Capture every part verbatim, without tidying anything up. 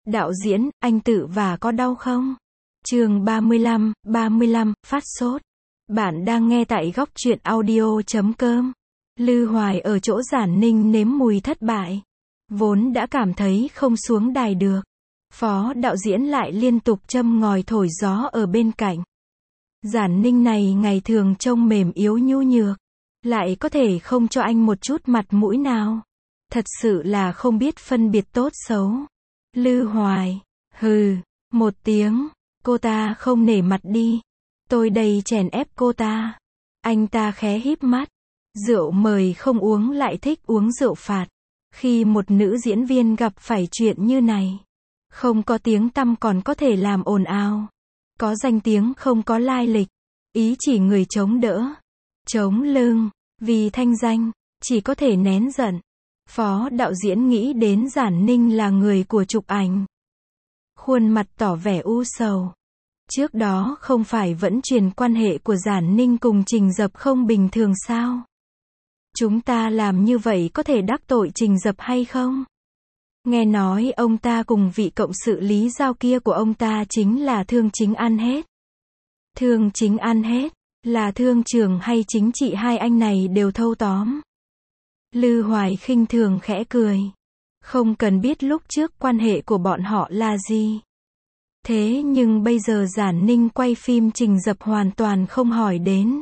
Đạo diễn, anh tự vả có đau không? Chương ba mươi lăm, ba mươi lăm, phát sốt. Bạn đang nghe tại góc truyện audio chấm com. Lư Hoài ở chỗ Giản Ninh nếm mùi thất bại. Vốn đã cảm thấy không xuống đài được. Phó đạo diễn lại liên tục châm ngòi thổi gió ở bên cạnh. Giản Ninh này ngày thường trông mềm yếu nhu nhược. Lại có thể không cho anh một chút mặt mũi nào. Thật sự là không biết phân biệt tốt xấu. Lư Hoài, hừ, một tiếng, cô ta không nể mặt đi. Tôi đây chèn ép cô ta. Anh ta khé híp mắt. Rượu mời không uống lại thích uống rượu phạt. Khi một nữ diễn viên gặp phải chuyện như này, không có tiếng tăm còn có thể làm ồn ào. Có danh tiếng không có lai lịch. Ý chỉ người chống đỡ. Chống lưng. Vì thanh danh, chỉ có thể nén giận. Phó đạo diễn nghĩ đến Giản Ninh là người của chụp ảnh. Khuôn mặt tỏ vẻ u sầu. Trước đó không phải vẫn truyền quan hệ của Giản Ninh cùng Trình Dập không bình thường sao? Chúng ta làm như vậy có thể đắc tội Trình Dập hay không? Nghe nói ông ta cùng vị cộng sự Lý Giao kia của ông ta chính là Thương Chính ăn hết. Thương Chính ăn hết, là thương trường hay chính trị hai anh này đều thâu tóm. Lư Hoài khinh thường khẽ cười. Không cần biết lúc trước quan hệ của bọn họ là gì. Thế nhưng bây giờ Giản Ninh quay phim Trình Dập hoàn toàn không hỏi đến.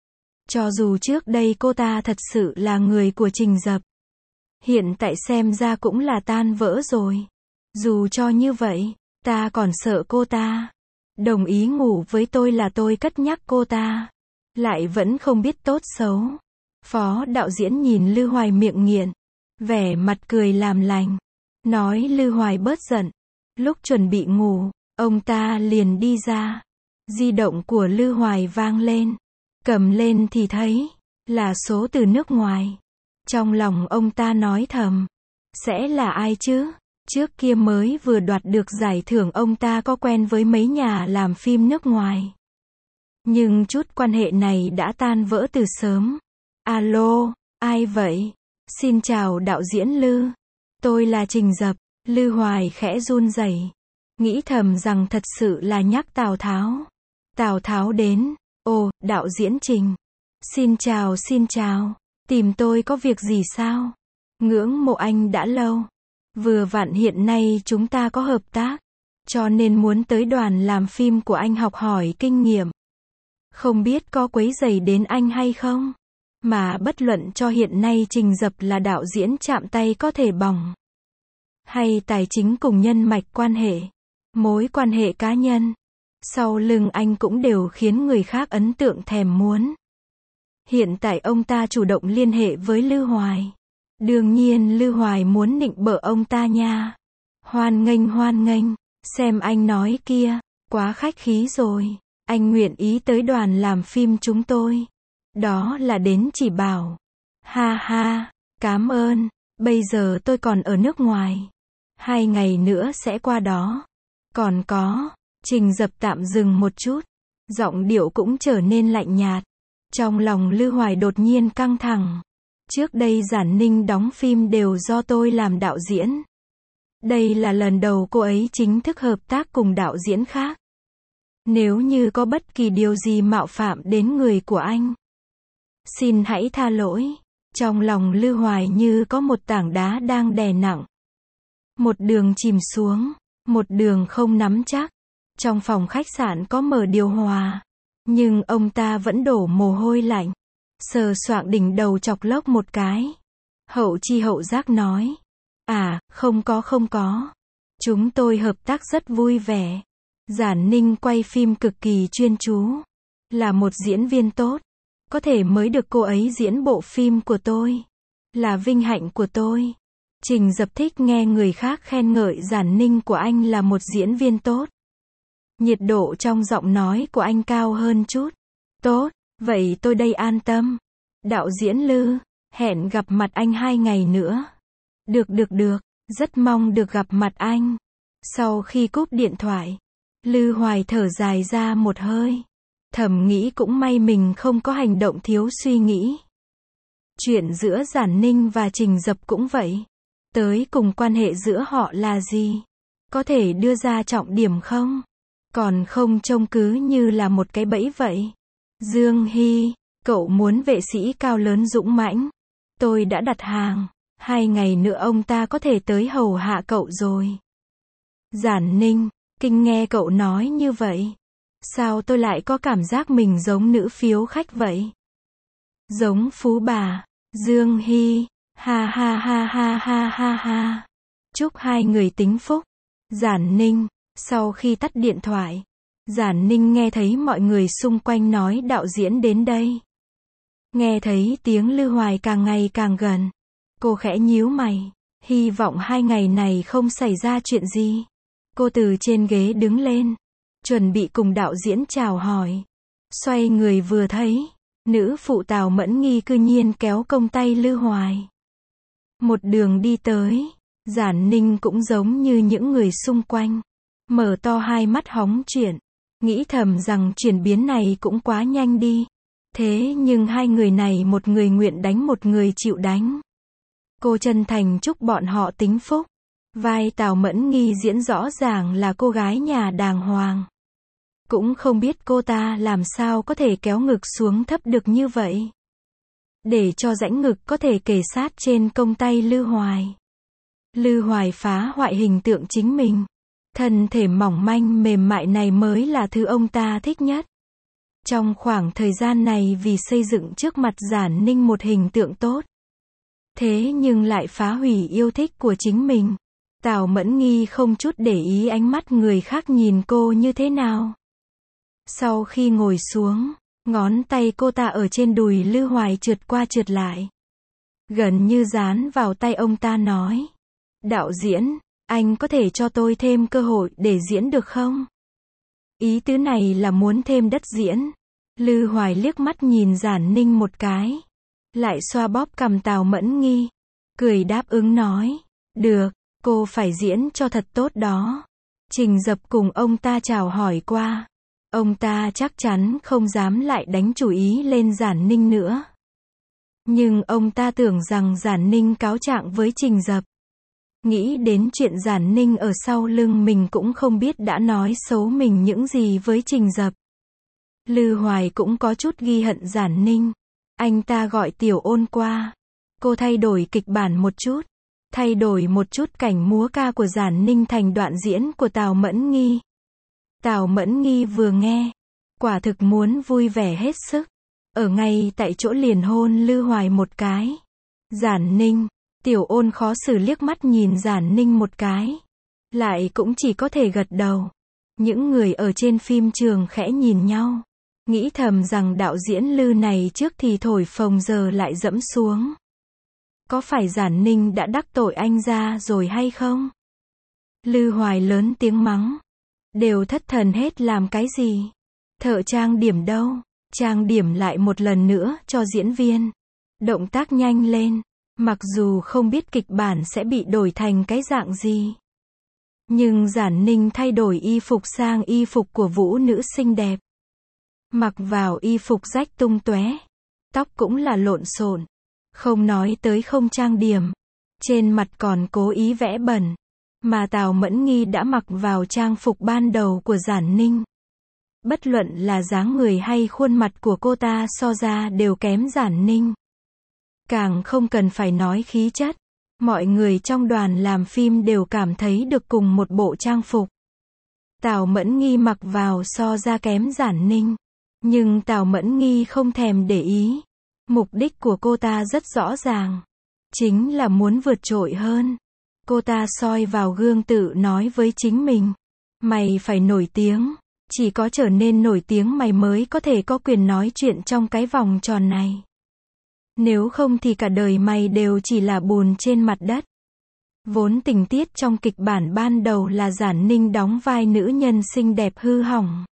Cho dù trước đây cô ta thật sự là người của Trình Dập, hiện tại xem ra cũng là tan vỡ rồi. Dù cho như vậy, ta còn sợ cô ta đồng ý ngủ với tôi là tôi cất nhắc cô ta. Lại vẫn không biết tốt xấu. Phó đạo diễn nhìn Lư Hoài miệng nghiện, vẻ mặt cười làm lành, nói Lư Hoài bớt giận. Lúc chuẩn bị ngủ, ông ta liền đi ra. Di động của Lư Hoài vang lên. Cầm lên thì thấy là số từ nước ngoài. Trong lòng ông ta nói thầm, sẽ là ai chứ? Trước kia mới vừa đoạt được giải thưởng ông ta có quen với mấy nhà làm phim nước ngoài. Nhưng chút quan hệ này đã tan vỡ từ sớm. Alo, ai vậy? Xin chào đạo diễn Lư. Tôi là Trình Dập. Lư Hoài khẽ run rẩy, nghĩ thầm rằng thật sự là nhắc Tào Tháo. Tào Tháo đến. Ồ, đạo diễn Trình. Xin chào xin chào. Tìm tôi có việc gì sao? Ngưỡng mộ anh đã lâu. Vừa vặn hiện nay chúng ta có hợp tác. Cho nên muốn tới đoàn làm phim của anh học hỏi kinh nghiệm. Không biết có quấy rầy đến anh hay không? Mà bất luận cho hiện nay Trình Dập là đạo diễn chạm tay có thể bỏng. Hay tài chính cùng nhân mạch quan hệ. Mối quan hệ cá nhân. Sau lưng anh cũng đều khiến người khác ấn tượng thèm muốn. Hiện tại ông ta chủ động liên hệ với Lư Hoài. Đương nhiên Lư Hoài muốn nịnh bợ ông ta nha. Hoan nghênh hoan nghênh. Xem anh nói kia, quá khách khí rồi. Anh nguyện ý tới đoàn làm phim chúng tôi. Đó là đến chỉ bảo. Ha ha, cảm ơn. Bây giờ tôi còn ở nước ngoài. Hai ngày nữa sẽ qua đó. Còn có, Trình Dập tạm dừng một chút. Giọng điệu cũng trở nên lạnh nhạt. Trong lòng Lư Hoài đột nhiên căng thẳng. Trước đây Giản Ninh đóng phim đều do tôi làm đạo diễn. Đây là lần đầu cô ấy chính thức hợp tác cùng đạo diễn khác. Nếu như có bất kỳ điều gì mạo phạm đến người của anh, xin hãy tha lỗi. Trong lòng Lư Hoài như có một tảng đá đang đè nặng. Một đường chìm xuống, một đường không nắm chắc. Trong phòng khách sạn có mở điều hòa, nhưng ông ta vẫn đổ mồ hôi lạnh. Sờ soạng đỉnh đầu chọc lốc một cái. Hậu chi hậu giác nói. À, không có không có. Chúng tôi hợp tác rất vui vẻ. Giản Ninh quay phim cực kỳ chuyên chú. Là một diễn viên tốt. Có thể mới được cô ấy diễn bộ phim của tôi. Là vinh hạnh của tôi. Trình Dập thích nghe người khác khen ngợi Giản Ninh của anh là một diễn viên tốt. Nhiệt độ trong giọng nói của anh cao hơn chút. Tốt, vậy tôi đây an tâm. Đạo diễn Lư, hẹn gặp mặt anh hai ngày nữa. Được được được, rất mong được gặp mặt anh. Sau khi cúp điện thoại, Lư Hoài thở dài ra một hơi. Thầm nghĩ cũng may mình không có hành động thiếu suy nghĩ. Chuyện giữa Giản Ninh và Trình Dập cũng vậy. Tới cùng quan hệ giữa họ là gì? Có thể đưa ra trọng điểm không? Còn không trông cứ như là một cái bẫy vậy. Dương Hy, cậu muốn vệ sĩ cao lớn dũng mãnh. Tôi đã đặt hàng. Hai ngày nữa ông ta có thể tới hầu hạ cậu rồi. Giản Ninh, kinh nghe cậu nói như vậy. Sao tôi lại có cảm giác mình giống nữ phiếu khách vậy? Giống phú bà. Dương Hy, ha ha ha ha ha ha ha. Chúc hai người tính phúc. Giản Ninh, sau khi tắt điện thoại, Giản Ninh nghe thấy mọi người xung quanh nói đạo diễn đến đây. Nghe thấy tiếng Lư Hoài càng ngày càng gần. Cô khẽ nhíu mày, hy vọng hai ngày này không xảy ra chuyện gì. Cô từ trên ghế đứng lên, chuẩn bị cùng đạo diễn chào hỏi. Xoay người vừa thấy, nữ phụ Tào Mẫn Nghi cư nhiên kéo cong tay Lư Hoài. Một đường đi tới, Giản Ninh cũng giống như những người xung quanh, mở to hai mắt hóng chuyện, nghĩ thầm rằng chuyển biến này cũng quá nhanh đi. Thế nhưng hai người này một người nguyện đánh một người chịu đánh. Cô chân thành chúc bọn họ tính phúc. Vai Tào Mẫn Nghi diễn rõ ràng là cô gái nhà đàng hoàng. Cũng không biết cô ta làm sao có thể kéo ngực xuống thấp được như vậy. Để cho rãnh ngực có thể kề sát trên cong tay Lư Hoài. Lư Hoài phá hoại hình tượng chính mình. Thân thể mỏng manh mềm mại này mới là thứ ông ta thích nhất. Trong khoảng thời gian này vì xây dựng trước mặt Giản Ninh một hình tượng tốt. Thế nhưng lại phá hủy yêu thích của chính mình. Tào Mẫn Nghi không chút để ý ánh mắt người khác nhìn cô như thế nào. Sau khi ngồi xuống, ngón tay cô ta ở trên đùi Lư Hoài trượt qua trượt lại. Gần như dán vào tay ông ta nói. Đạo diễn, anh có thể cho tôi thêm cơ hội để diễn được không? Ý tứ này là muốn thêm đất diễn. Lư Hoài liếc mắt nhìn Giản Ninh một cái. Lại xoa bóp cằm Tào Mẫn Nghi. Cười đáp ứng nói. Được, cô phải diễn cho thật tốt đó. Trình Dập cùng ông ta chào hỏi qua. Ông ta chắc chắn không dám lại đánh chủ ý lên Giản Ninh nữa. Nhưng ông ta tưởng rằng Giản Ninh cáo trạng với Trình Dập. Nghĩ đến chuyện Giản Ninh ở sau lưng mình cũng không biết đã nói xấu mình những gì với Trình Dập. Lư Hoài cũng có chút ghi hận Giản Ninh. Anh ta gọi Tiểu Ôn qua. Cô thay đổi kịch bản một chút. Thay đổi một chút cảnh múa ca của Giản Ninh thành đoạn diễn của Tào Mẫn Nghi. Tào Mẫn Nghi vừa nghe, quả thực muốn vui vẻ hết sức. Ở ngay tại chỗ liền hôn Lư Hoài một cái. Giản Ninh, Tiểu Ôn khó xử liếc mắt nhìn Giản Ninh một cái. Lại cũng chỉ có thể gật đầu. Những người ở trên phim trường khẽ nhìn nhau. Nghĩ thầm rằng đạo diễn Lư này trước thì thổi phồng giờ lại dẫm xuống. Có phải Giản Ninh đã đắc tội anh ra rồi hay không? Lư Hoài lớn tiếng mắng. Đều thất thần hết làm cái gì? Thợ trang điểm đâu? Trang điểm lại một lần nữa cho diễn viên. Động tác nhanh lên. Mặc dù không biết kịch bản sẽ bị đổi thành cái dạng gì. Nhưng Giản Ninh thay đổi y phục sang y phục của vũ nữ xinh đẹp. Mặc vào y phục rách tung tóe. Tóc cũng là lộn xộn. Không nói tới không trang điểm. Trên mặt còn cố ý vẽ bẩn. Mà Tào Mẫn Nghi đã mặc vào trang phục ban đầu của Giản Ninh. Bất luận là dáng người hay khuôn mặt của cô ta so ra đều kém Giản Ninh. Càng không cần phải nói khí chất. Mọi người trong đoàn làm phim đều cảm thấy được cùng một bộ trang phục. Tào Mẫn Nghi mặc vào so ra kém Giản Ninh. Nhưng Tào Mẫn Nghi không thèm để ý. Mục đích của cô ta rất rõ ràng. Chính là muốn vượt trội hơn. Cô ta soi vào gương tự nói với chính mình. Mày phải nổi tiếng. Chỉ có trở nên nổi tiếng mày mới có thể có quyền nói chuyện trong cái vòng tròn này. Nếu không thì cả đời mày đều chỉ là bùn trên mặt đất. Vốn tình tiết trong kịch bản ban đầu là Giản Ninh đóng vai nữ nhân xinh đẹp hư hỏng.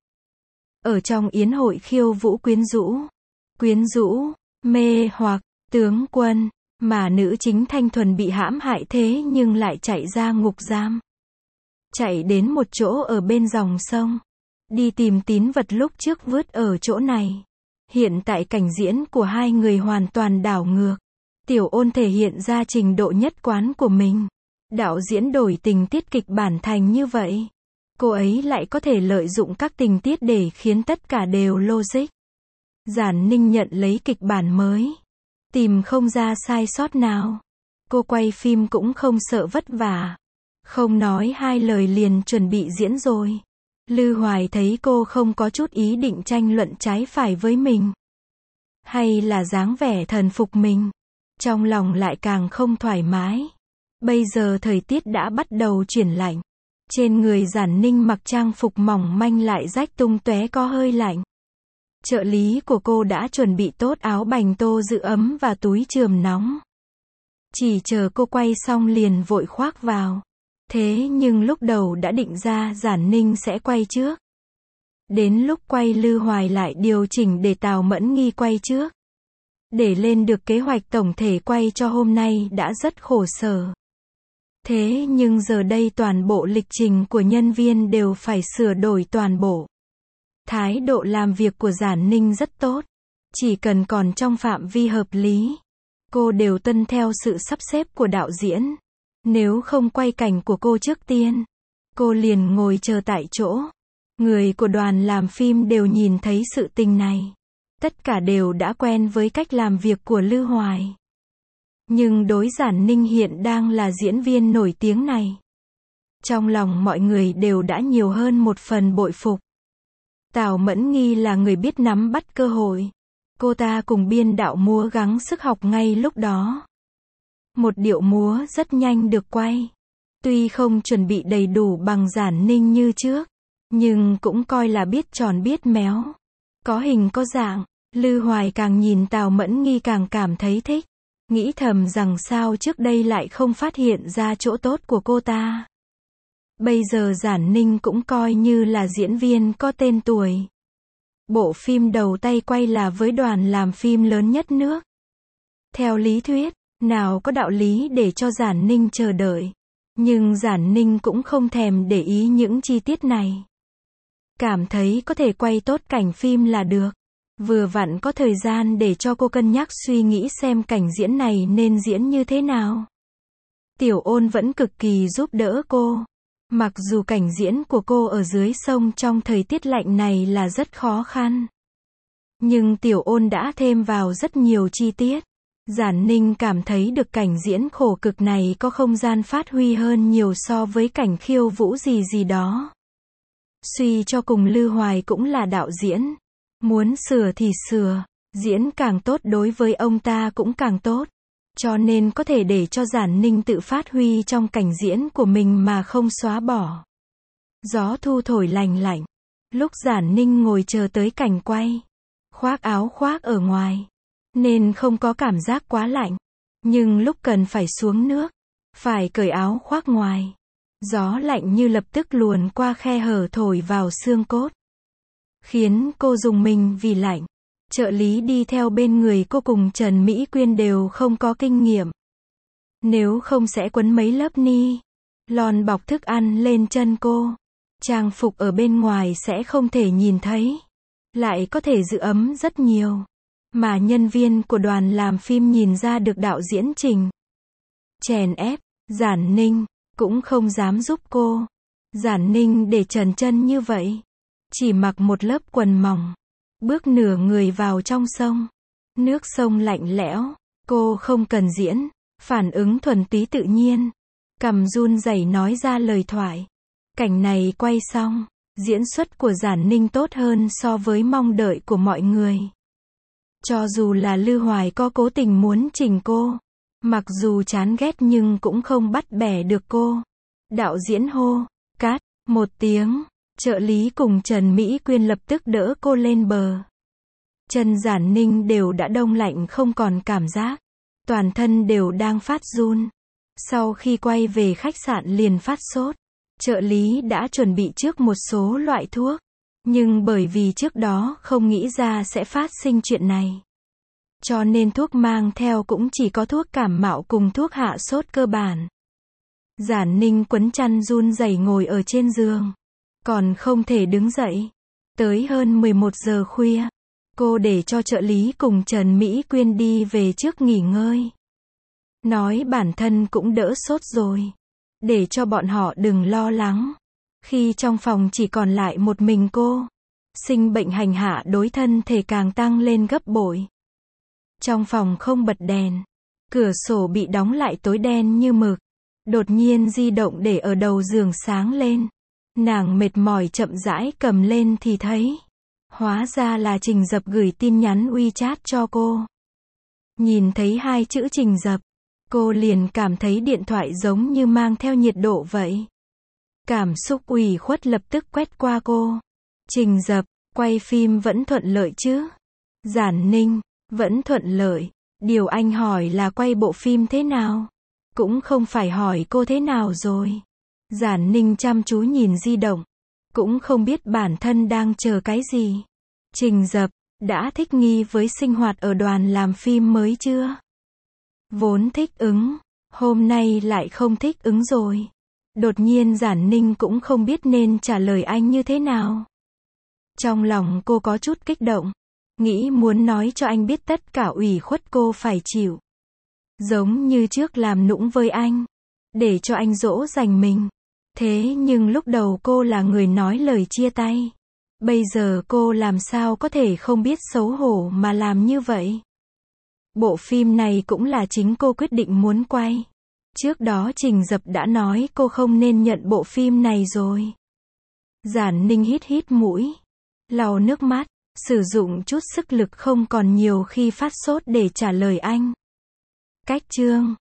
Ở trong yến hội khiêu vũ quyến rũ. Quyến rũ, mê hoặc, tướng quân. Mà nữ chính thanh thuần bị hãm hại thế nhưng lại chạy ra ngục giam. Chạy đến một chỗ ở bên dòng sông. Đi tìm tín vật lúc trước vứt ở chỗ này. Hiện tại cảnh diễn của hai người hoàn toàn đảo ngược. Tiểu Ôn thể hiện ra trình độ nhất quán của mình. Đạo diễn đổi tình tiết kịch bản thành như vậy. Cô ấy lại có thể lợi dụng các tình tiết để khiến tất cả đều logic. Giản Ninh nhận lấy kịch bản mới. Tìm không ra sai sót nào. Cô quay phim cũng không sợ vất vả. Không nói hai lời liền chuẩn bị diễn rồi. Lư Hoài thấy cô không có chút ý định tranh luận trái phải với mình. Hay là dáng vẻ thần phục mình. Trong lòng lại càng không thoải mái. Bây giờ thời tiết đã bắt đầu chuyển lạnh. Trên người Giản Ninh mặc trang phục mỏng manh lại rách tung tóe có hơi lạnh. Trợ lý của cô đã chuẩn bị tốt áo bành tô giữ ấm và túi chườm nóng. Chỉ chờ cô quay xong liền vội khoác vào. Thế nhưng lúc đầu đã định ra Giản Ninh sẽ quay trước. Đến lúc quay Lư Hoài lại điều chỉnh để Tào Mẫn Nghi quay trước. Để lên được kế hoạch tổng thể quay cho hôm nay đã rất khổ sở. Thế nhưng giờ đây toàn bộ lịch trình của nhân viên đều phải sửa đổi toàn bộ. Thái độ làm việc của Giản Ninh rất tốt. Chỉ cần còn trong phạm vi hợp lý. Cô đều tuân theo sự sắp xếp của đạo diễn. Nếu không quay cảnh của cô trước tiên, cô liền ngồi chờ tại chỗ. Người của đoàn làm phim đều nhìn thấy sự tình này. Tất cả đều đã quen với cách làm việc của Lư Hoài. Nhưng đối Giản Ninh hiện đang là diễn viên nổi tiếng này. Trong lòng mọi người đều đã nhiều hơn một phần bội phục. Tào Mẫn Nghi là người biết nắm bắt cơ hội. Cô ta cùng biên đạo múa gắng sức học ngay lúc đó. Một điệu múa rất nhanh được quay. Tuy không chuẩn bị đầy đủ bằng Giản Ninh như trước, nhưng cũng coi là biết tròn biết méo. Có hình có dạng. Lư Hoài càng nhìn Tào Mẫn Nghi càng cảm thấy thích. Nghĩ thầm rằng sao trước đây lại không phát hiện ra chỗ tốt của cô ta. Bây giờ Giản Ninh cũng coi như là diễn viên có tên tuổi. Bộ phim đầu tay quay là với đoàn làm phim lớn nhất nước. Theo lý thuyết, nào có đạo lý để cho Giản Ninh chờ đợi. Nhưng Giản Ninh cũng không thèm để ý những chi tiết này. Cảm thấy có thể quay tốt cảnh phim là được. Vừa vặn có thời gian để cho cô cân nhắc suy nghĩ xem cảnh diễn này nên diễn như thế nào. Tiểu Ôn vẫn cực kỳ giúp đỡ cô. Mặc dù cảnh diễn của cô ở dưới sông trong thời tiết lạnh này là rất khó khăn. Nhưng Tiểu Ôn đã thêm vào rất nhiều chi tiết. Giản Ninh cảm thấy được cảnh diễn khổ cực này có không gian phát huy hơn nhiều so với cảnh khiêu vũ gì gì đó. Suy cho cùng Lư Hoài cũng là đạo diễn. Muốn sửa thì sửa. Diễn càng tốt đối với ông ta cũng càng tốt. Cho nên có thể để cho Giản Ninh tự phát huy trong cảnh diễn của mình mà không xóa bỏ. Gió thu thổi lành lạnh. Lúc Giản Ninh ngồi chờ tới cảnh quay. Khoác áo khoác ở ngoài. Nên không có cảm giác quá lạnh. Nhưng lúc cần phải xuống nước. Phải cởi áo khoác ngoài. Gió lạnh như lập tức luồn qua khe hở thổi vào xương cốt. Khiến cô rùng mình vì lạnh. Trợ lý đi theo bên người cô cùng Trần Mỹ Quyên đều không có kinh nghiệm. Nếu không sẽ quấn mấy lớp ni lon bọc thức ăn lên chân cô. Trang phục ở bên ngoài sẽ không thể nhìn thấy. Lại có thể giữ ấm rất nhiều. Mà nhân viên của đoàn làm phim nhìn ra được đạo diễn Trình chèn ép, Giản Ninh cũng không dám giúp cô. Giản Ninh để trần chân như vậy. Chỉ mặc một lớp quần mỏng. Bước nửa người vào trong sông. Nước sông lạnh lẽo. Cô không cần diễn. Phản ứng thuần túy tự nhiên. Cằm run rẩy nói ra lời thoại. Cảnh này quay xong. Diễn xuất của Giản Ninh tốt hơn so với mong đợi của mọi người. Cho dù là Lư Hoài có cố tình muốn chỉnh cô. Mặc dù chán ghét nhưng cũng không bắt bẻ được cô. Đạo diễn hô. Cát. Một tiếng. Trợ lý cùng Trần Mỹ Quyên lập tức đỡ cô lên bờ. Chân Giản Ninh đều đã đông lạnh không còn cảm giác. Toàn thân đều đang phát run. Sau khi quay về khách sạn liền phát sốt. Trợ lý đã chuẩn bị trước một số loại thuốc. Nhưng bởi vì trước đó không nghĩ ra sẽ phát sinh chuyện này. Cho nên thuốc mang theo cũng chỉ có thuốc cảm mạo cùng thuốc hạ sốt cơ bản. Giản Ninh quấn chăn run rẩy ngồi ở trên giường. Còn không thể đứng dậy. Tới hơn mười một giờ khuya. Cô để cho trợ lý cùng Trần Mỹ Quyên đi về trước nghỉ ngơi. Nói bản thân cũng đỡ sốt rồi. để cho bọn họ đừng lo lắng. Khi trong phòng chỉ còn lại một mình cô, sinh bệnh hành hạ đối thân thể càng tăng lên gấp bội. Trong phòng không bật đèn, cửa sổ bị đóng lại tối đen như mực. Đột nhiên di động để ở đầu giường sáng lên. Nàng mệt mỏi chậm rãi cầm lên thì thấy, hóa ra là Trình Dập gửi tin nhắn WeChat cho cô. Nhìn thấy hai chữ Trình Dập, cô liền cảm thấy điện thoại giống như mang theo nhiệt độ vậy. Cảm xúc ủy khuất lập tức quét qua cô. Trình Dập, quay phim vẫn thuận lợi chứ? Giản Ninh, vẫn thuận lợi. Điều anh hỏi là quay bộ phim thế nào? Cũng không phải hỏi cô thế nào rồi. Giản Ninh chăm chú nhìn di động, cũng không biết bản thân đang chờ cái gì. Trình Dập, đã thích nghi với sinh hoạt ở đoàn làm phim mới chưa? Vốn thích ứng, hôm nay lại không thích ứng rồi. Đột nhiên Giản Ninh cũng không biết nên trả lời anh như thế nào. Trong lòng cô có chút kích động, nghĩ muốn nói cho anh biết tất cả ủy khuất cô phải chịu. Giống như trước làm nũng với anh, để cho anh dỗ dành mình. Thế nhưng lúc đầu cô là người nói lời chia tay. Bây giờ cô làm sao có thể không biết xấu hổ mà làm như vậy? Bộ phim này cũng là chính cô quyết định muốn quay. Trước đó Trình Dập đã nói cô không nên nhận bộ phim này rồi. Giản Ninh hít hít mũi, lau nước mắt, sử dụng chút sức lực không còn nhiều khi phát sốt để trả lời anh. Cách chương